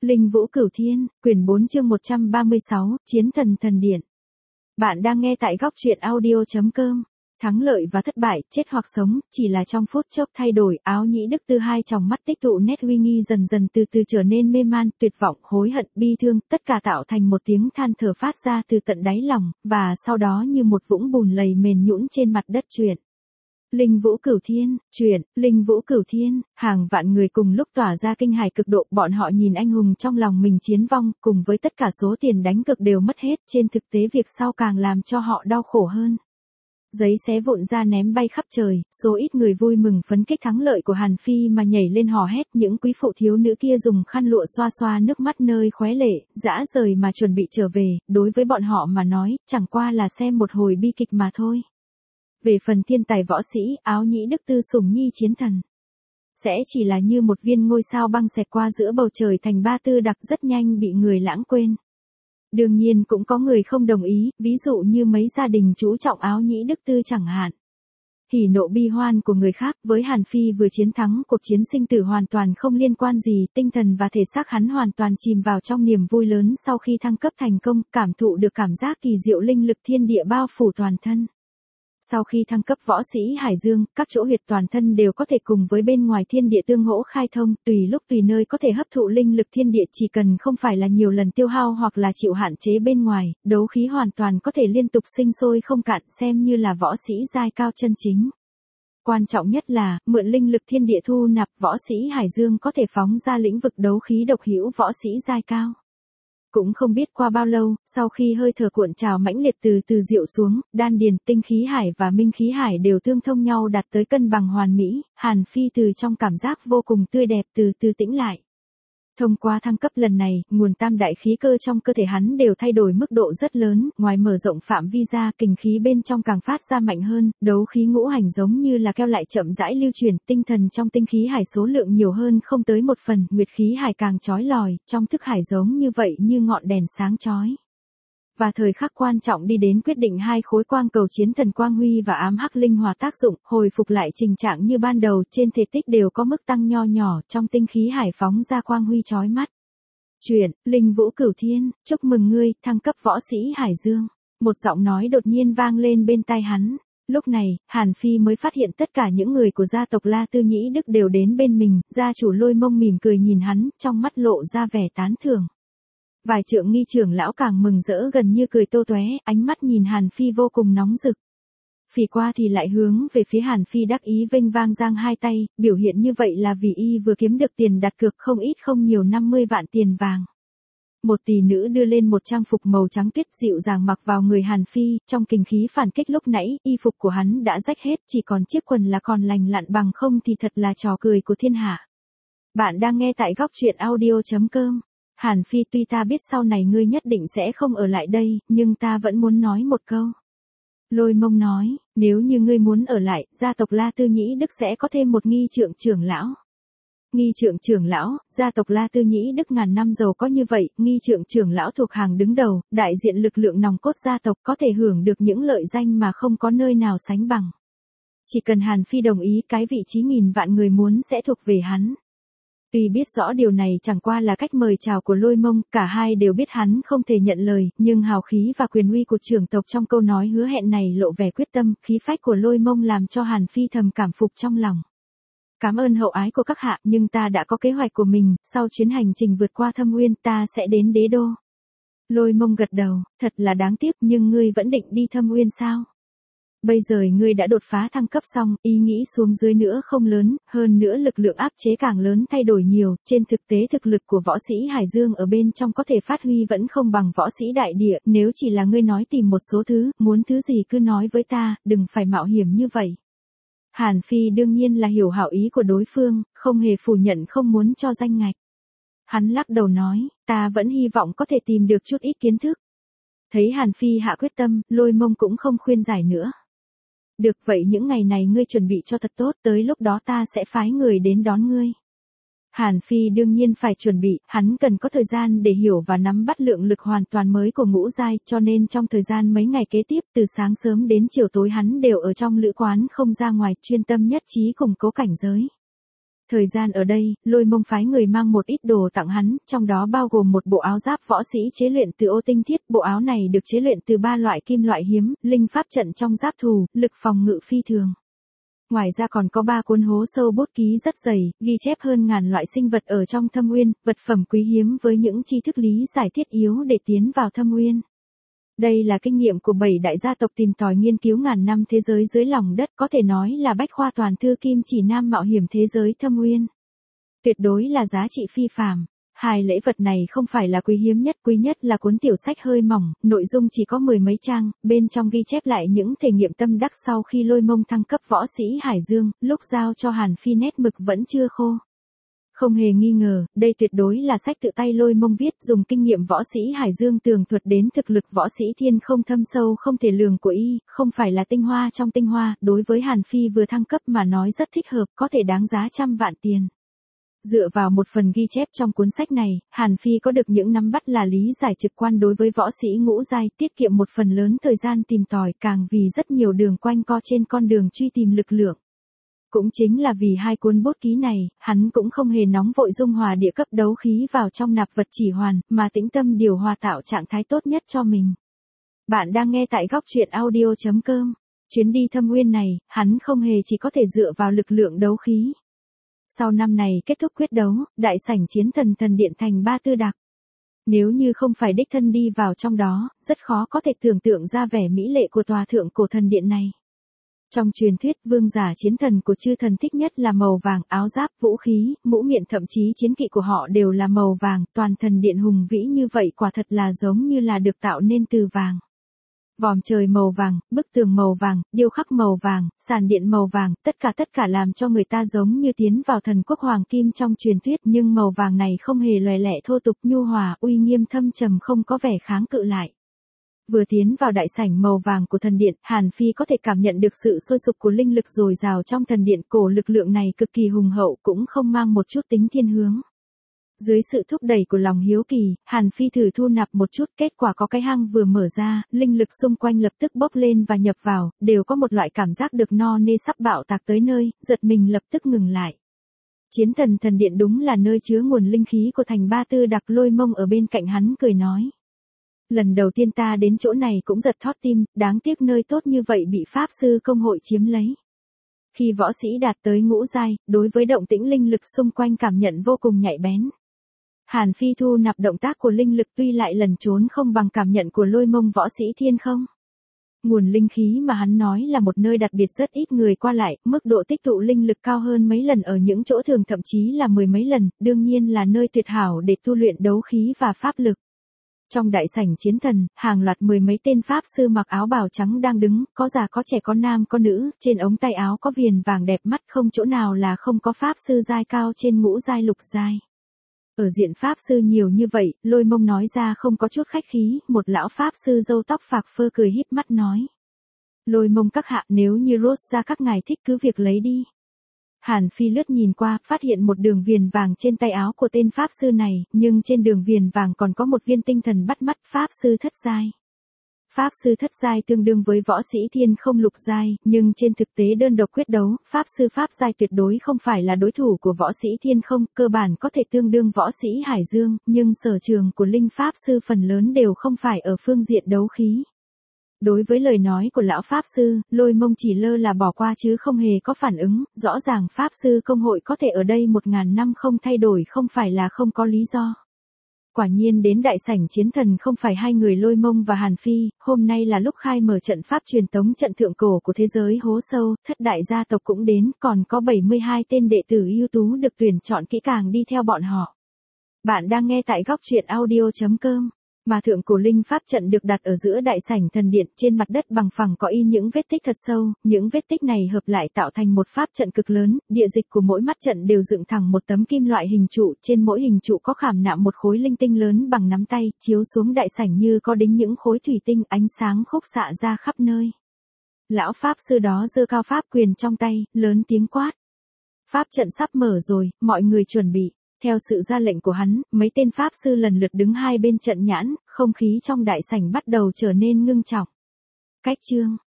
Linh Vũ Cửu Thiên, quyển 4 chương 136, Chiến thần thần điện. Bạn đang nghe tại góc truyện audio.com. Thắng lợi và thất bại, chết hoặc sống, chỉ là trong phút chốc thay đổi. Áo Nhĩ Đức Tư hai tròng mắt tích tụ nét uy nghi dần dần từ từ trở nên mê man, tuyệt vọng, hối hận, bi thương, tất cả tạo thành một tiếng than thở phát ra từ tận đáy lòng, và sau đó như một vũng bùn lầy mềm nhũn trên mặt đất truyện. Linh Vũ Cửu Thiên, truyện, Linh Vũ Cửu Thiên, hàng vạn người cùng lúc tỏa ra kinh hãi cực độ, bọn họ nhìn anh hùng trong lòng mình chiến vong, cùng với tất cả số tiền đánh cược đều mất hết, trên thực tế việc sau càng làm cho họ đau khổ hơn. Giấy xé vụn ra ném bay khắp trời, số ít người vui mừng phấn khích thắng lợi của Hàn Phi mà nhảy lên hò hét, những quý phụ thiếu nữ kia dùng khăn lụa xoa xoa nước mắt nơi khóe lệ, dã rời mà chuẩn bị trở về, đối với bọn họ mà nói, chẳng qua là xem một hồi bi kịch mà thôi. Về phần thiên tài võ sĩ, Áo Nhĩ Đức Tư sủng nhi chiến thần, sẽ chỉ là như một viên ngôi sao băng xẹt qua giữa bầu trời thành ba tư đặc, rất nhanh bị người lãng quên. Đương nhiên cũng có người không đồng ý, ví dụ như mấy gia đình chú trọng Áo Nhĩ Đức Tư chẳng hạn. Hỉ nộ bi hoan của người khác, với Hàn Phi vừa chiến thắng, cuộc chiến sinh tử hoàn toàn không liên quan gì, tinh thần và thể xác hắn hoàn toàn chìm vào trong niềm vui lớn sau khi thăng cấp thành công, cảm thụ được cảm giác kỳ diệu linh lực thiên địa bao phủ toàn thân. Sau khi thăng cấp võ sĩ Hải Dương, các chỗ huyệt toàn thân đều có thể cùng với bên ngoài thiên địa tương hỗ khai thông, tùy lúc tùy nơi có thể hấp thụ linh lực thiên địa, chỉ cần không phải là nhiều lần tiêu hao hoặc là chịu hạn chế bên ngoài, đấu khí hoàn toàn có thể liên tục sinh sôi không cạn, xem như là võ sĩ giai cao chân chính. Quan trọng nhất là, mượn linh lực thiên địa thu nạp, võ sĩ Hải Dương có thể phóng ra lĩnh vực đấu khí độc hữu võ sĩ giai cao. Cũng không biết qua bao lâu, sau khi hơi thở cuộn trào mãnh liệt từ từ dịu xuống, đan điền, tinh khí hải và minh khí hải đều tương thông nhau đạt tới cân bằng hoàn mỹ, Hàn Phi từ trong cảm giác vô cùng tươi đẹp từ từ tĩnh lại. Thông qua thăng cấp lần này, nguồn tam đại khí cơ trong cơ thể hắn đều thay đổi mức độ rất lớn, ngoài mở rộng phạm vi ra, kình khí bên trong càng phát ra mạnh hơn, đấu khí ngũ hành giống như là keo lại chậm rãi lưu truyền, tinh thần trong tinh khí hải số lượng nhiều hơn không tới một phần, nguyệt khí hải càng chói lòi, trong thức hải giống như vậy như ngọn đèn sáng chói. Và thời khắc quan trọng đi đến, quyết định hai khối quang cầu chiến thần quang huy và ám hắc linh hòa tác dụng, hồi phục lại trình trạng như ban đầu, trên thể tích đều có mức tăng nho nhỏ, trong tinh khí hải phóng ra quang huy chói mắt. Truyện, Linh Vũ Cửu Thiên, chúc mừng ngươi, thăng cấp võ sĩ Hải Dương. Một giọng nói đột nhiên vang lên bên tai hắn. Lúc này, Hàn Phi mới phát hiện tất cả những người của gia tộc La Tư Nhĩ Đức đều đến bên mình, gia chủ Lôi Mông mỉm cười nhìn hắn, trong mắt lộ ra vẻ tán thưởng. Vài Trượng Nghi trưởng lão càng mừng rỡ gần như cười tô toé, ánh mắt nhìn Hàn Phi vô cùng nóng rực. Phỉ qua thì lại hướng về phía Hàn Phi đắc ý vênh vang giang hai tay, biểu hiện như vậy là vì y vừa kiếm được tiền đặt cược không ít không nhiều 50 vạn tiền vàng. Một tỷ nữ đưa lên một trang phục màu trắng tuyết dịu dàng mặc vào người Hàn Phi, trong kình khí phản kích lúc nãy, y phục của hắn đã rách hết, chỉ còn chiếc quần là còn lành lặn, bằng không thì thật là trò cười của thiên hạ. Bạn đang nghe tại góc truyện audio.com. Hàn Phi, tuy ta biết sau này ngươi nhất định sẽ không ở lại đây, nhưng ta vẫn muốn nói một câu. Lôi Mông nói, nếu như ngươi muốn ở lại, gia tộc La Tư Nhĩ Đức sẽ có thêm một nghi trượng trưởng lão. Nghi trượng trưởng lão, gia tộc La Tư Nhĩ Đức ngàn năm giàu có như vậy, nghi trượng trưởng lão thuộc hàng đứng đầu, đại diện lực lượng nòng cốt gia tộc, có thể hưởng được những lợi danh mà không có nơi nào sánh bằng. Chỉ cần Hàn Phi đồng ý, cái vị trí nghìn vạn người muốn sẽ thuộc về hắn. Tuy biết rõ điều này chẳng qua là cách mời chào của Lôi Mông, cả hai đều biết hắn không thể nhận lời, nhưng hào khí và quyền uy của trưởng tộc trong câu nói hứa hẹn này lộ vẻ quyết tâm, khí phách của Lôi Mông làm cho Hàn Phi thầm cảm phục trong lòng. Cảm ơn hậu ái của các hạ, nhưng ta đã có kế hoạch của mình, sau chuyến hành trình vượt qua Thâm Uyên ta sẽ đến Đế Đô. Lôi Mông gật đầu, thật là đáng tiếc, nhưng ngươi vẫn định đi Thâm Uyên sao? Bây giờ ngươi đã đột phá thăng cấp xong, ý nghĩ xuống dưới nữa không lớn, hơn nữa lực lượng áp chế càng lớn thay đổi nhiều, trên thực tế thực lực của võ sĩ Hải Dương ở bên trong có thể phát huy vẫn không bằng võ sĩ đại địa, nếu chỉ là ngươi nói tìm một số thứ, muốn thứ gì cứ nói với ta, đừng phải mạo hiểm như vậy. Hàn Phi đương nhiên là hiểu hảo ý của đối phương, không hề phủ nhận không muốn cho danh ngạch. Hắn lắc đầu nói, ta vẫn hy vọng có thể tìm được chút ít kiến thức. Thấy Hàn Phi hạ quyết tâm, Lôi Mông cũng không khuyên giải nữa. Được vậy, những ngày này ngươi chuẩn bị cho thật tốt, tới lúc đó ta sẽ phái người đến đón ngươi. Hàn Phi đương nhiên phải chuẩn bị, hắn cần có thời gian để hiểu và nắm bắt lượng lực hoàn toàn mới của ngũ giai, cho nên trong thời gian mấy ngày kế tiếp, từ sáng sớm đến chiều tối hắn đều ở trong lữ quán không ra ngoài, chuyên tâm nhất trí củng cố cảnh giới. Thời gian ở đây, Lôi Mông phái người mang một ít đồ tặng hắn, trong đó bao gồm một bộ áo giáp võ sĩ chế luyện từ ô tinh thiết. Bộ áo này được chế luyện từ 3 loại kim loại hiếm, linh pháp trận trong giáp thù, lực phòng ngự phi thường. Ngoài ra còn có 3 cuốn hố sâu bút ký rất dày, ghi chép hơn ngàn loại sinh vật ở trong thâm uyên, vật phẩm quý hiếm với những tri thức lý giải thiết yếu để tiến vào thâm uyên. Đây là kinh nghiệm của 7 đại gia tộc tìm tòi nghiên cứu ngàn năm thế giới dưới lòng đất, có thể nói là bách khoa toàn thư kim chỉ nam mạo hiểm thế giới thâm uyên. Tuyệt đối là giá trị phi phàm. Hai lễ vật này không phải là quý nhất là cuốn tiểu sách hơi mỏng, nội dung chỉ có 10 mấy trang, bên trong ghi chép lại những thể nghiệm tâm đắc sau khi Lôi Mông thăng cấp võ sĩ Hải Dương, lúc giao cho Hàn Phi nét mực vẫn chưa khô. Không hề nghi ngờ, đây tuyệt đối là sách tự tay Lôi Mông viết, dùng kinh nghiệm võ sĩ Hải Dương tường thuật đến thực lực võ sĩ thiên không thâm sâu không thể lường của y, không phải là tinh hoa trong tinh hoa, đối với Hàn Phi vừa thăng cấp mà nói rất thích hợp, có thể đáng giá trăm vạn tiền. Dựa vào một phần ghi chép trong cuốn sách này, Hàn Phi có được những nắm bắt là lý giải trực quan đối với võ sĩ ngũ giai, tiết kiệm một phần lớn thời gian tìm tòi, càng vì rất nhiều đường quanh co trên con đường truy tìm lực lượng. Cũng chính là vì 2 cuốn bút ký này, hắn cũng không hề nóng vội dung hòa địa cấp đấu khí vào trong nạp vật chỉ hoàn, mà tĩnh tâm điều hòa tạo trạng thái tốt nhất cho mình. Bạn đang nghe tại góc truyện audio.com. Chuyến đi thâm uyên này, hắn không hề chỉ có thể dựa vào lực lượng đấu khí. Sau năm này kết thúc quyết đấu, đại sảnh chiến thần điện thành Ba Tư Đặc. Nếu như không phải đích thân đi vào trong đó, rất khó có thể tưởng tượng ra vẻ mỹ lệ của tòa thượng cổ thần điện này. Trong truyền thuyết, vương giả chiến thần của chư thần thích nhất là màu vàng, áo giáp, vũ khí, mũ miệng thậm chí chiến kỵ của họ đều là màu vàng, toàn thần điện hùng vĩ như vậy quả thật là giống như là được tạo nên từ vàng. Vòm trời màu vàng, bức tường màu vàng, điêu khắc màu vàng, sàn điện màu vàng, tất cả làm cho người ta giống như tiến vào thần quốc hoàng kim trong truyền thuyết, nhưng màu vàng này không hề lòe lẻ thô tục, nhu hòa, uy nghiêm thâm trầm, không có vẻ kháng cự lại. Vừa tiến vào đại sảnh màu vàng của thần điện, Hàn Phi có thể cảm nhận được sự sôi sục của linh lực dồi dào trong thần điện, cổ lực lượng này cực kỳ hùng hậu, cũng không mang một chút tính thiên hướng. Dưới sự thúc đẩy của lòng hiếu kỳ, Hàn Phi thử thu nạp một chút, kết quả có cái hang vừa mở ra, linh lực xung quanh lập tức bốc lên và nhập vào, đều có một loại cảm giác được no nê sắp bạo tạc tới nơi, giật mình lập tức ngừng lại. Chiến thần điện đúng là nơi chứa nguồn linh khí của thành Ba Tư Đặc. Lôi Mông ở bên cạnh hắn cười nói. Lần đầu tiên ta đến chỗ này cũng giật thót tim, đáng tiếc nơi tốt như vậy bị Pháp Sư Công hội chiếm lấy. Khi võ sĩ đạt tới ngũ giai, đối với động tĩnh linh lực xung quanh cảm nhận vô cùng nhạy bén. Hàn Phi thu nạp động tác của linh lực tuy lại lần trốn không bằng cảm nhận của Lôi Mông võ sĩ thiên không. Nguồn linh khí mà hắn nói là một nơi đặc biệt rất ít người qua lại, mức độ tích tụ linh lực cao hơn mấy lần ở những chỗ thường thậm chí là 10 mấy lần, đương nhiên là nơi tuyệt hảo để tu luyện đấu khí và pháp lực. Trong đại sảnh chiến thần, hàng loạt 10 mấy tên pháp sư mặc áo bào trắng đang đứng, có già có trẻ có nam có nữ, trên ống tay áo có viền vàng đẹp mắt, không chỗ nào là không có pháp sư giai cao trên ngũ giai lục giai. Ở diện pháp sư nhiều như vậy, Lôi Mông nói ra không có chút khách khí, một lão pháp sư râu tóc phạc phơ cười híp mắt nói. Lôi Mông các hạ, nếu như Rốt ra các ngài thích cứ việc lấy đi. Hàn Phi lướt nhìn qua, phát hiện một đường viền vàng trên tay áo của tên pháp sư này, nhưng trên đường viền vàng còn có một viên tinh thần bắt mắt, pháp sư thất giai. Pháp sư thất giai tương đương với võ sĩ thiên không lục giai, nhưng trên thực tế đơn độc quyết đấu, pháp sư pháp giai tuyệt đối không phải là đối thủ của võ sĩ thiên không, cơ bản có thể tương đương võ sĩ Hải Dương, nhưng sở trường của linh pháp sư phần lớn đều không phải ở phương diện đấu khí. Đối với lời nói của lão pháp sư, Lôi Mông chỉ lơ là bỏ qua chứ không hề có phản ứng, rõ ràng pháp sư công hội có thể ở đây 1000 năm không thay đổi không phải là không có lý do. Quả nhiên đến đại sảnh chiến thần không phải hai người Lôi Mông và Hàn Phi, hôm nay là lúc khai mở trận pháp truyền tống trận thượng cổ của thế giới hố sâu, thất đại gia tộc cũng đến, còn có 72 tên đệ tử ưu tú được tuyển chọn kỹ càng đi theo bọn họ. Bạn đang nghe tại góc truyện audio.com. Mà thượng cổ linh pháp trận được đặt ở giữa đại sảnh thần điện, trên mặt đất bằng phẳng có in những vết tích thật sâu, những vết tích này hợp lại tạo thành một pháp trận cực lớn, địa dịch của mỗi mắt trận đều dựng thẳng một tấm kim loại hình trụ, trên mỗi hình trụ có khảm nạm một khối linh tinh lớn bằng nắm tay, chiếu xuống đại sảnh như có đính những khối thủy tinh, ánh sáng khúc xạ ra khắp nơi. Lão pháp sư đó giơ cao pháp quyền trong tay, lớn tiếng quát. Pháp trận sắp mở rồi, mọi người chuẩn bị. Theo sự ra lệnh của hắn, mấy tên pháp sư lần lượt đứng hai bên trận nhãn, không khí trong đại sảnh bắt đầu trở nên ngưng trọng. Cách chương